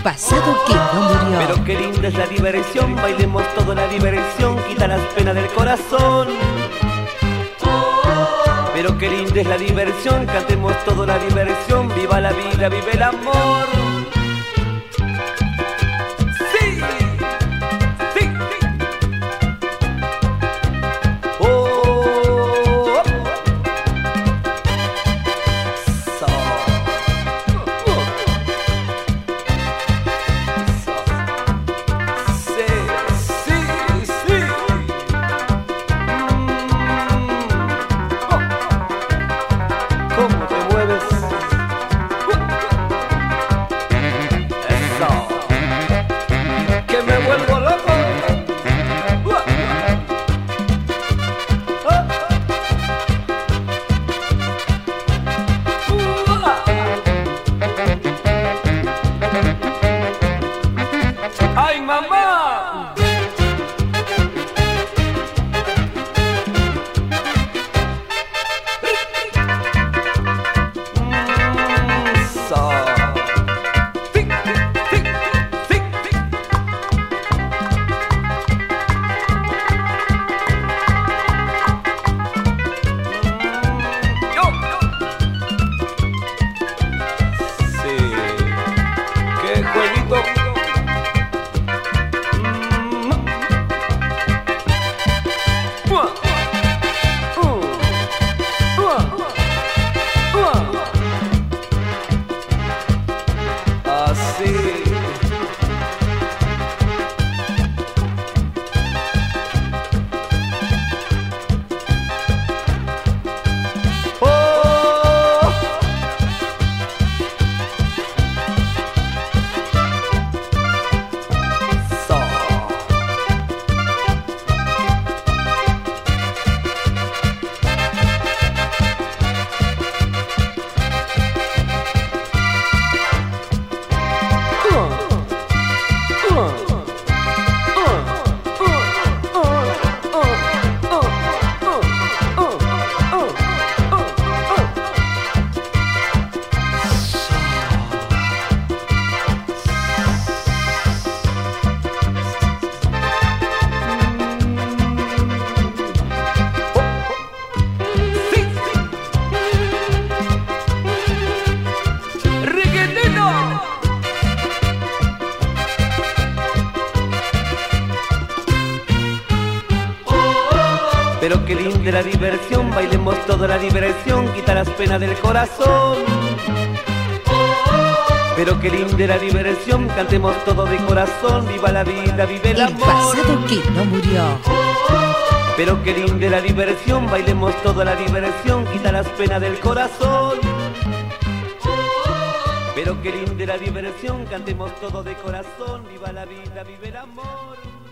pasado que no murió. Pero qué linda es la diversión, bailemos toda la diversión, quita las penas del corazón. Pero qué linda es la diversión, cantemos toda la diversión, viva la vida, vive el amor. Sí, sí, sí. Oh, so. Sí, sí, sí. ¿Cómo te mueves? Eso. Que me vuelvo loco. ¡Ay, mamá! Pero qué linda la diversión, bailemos toda la diversión, quita las penas del corazón. Pero qué linda la diversión, cantemos todo de corazón, viva la vida, vive el amor. pasado que no murió. Pero qué linda la diversión, bailemos toda la diversión, quita las penas del corazón. Pero qué linda la diversión, cantemos todo de corazón, viva la vida, vive el amor.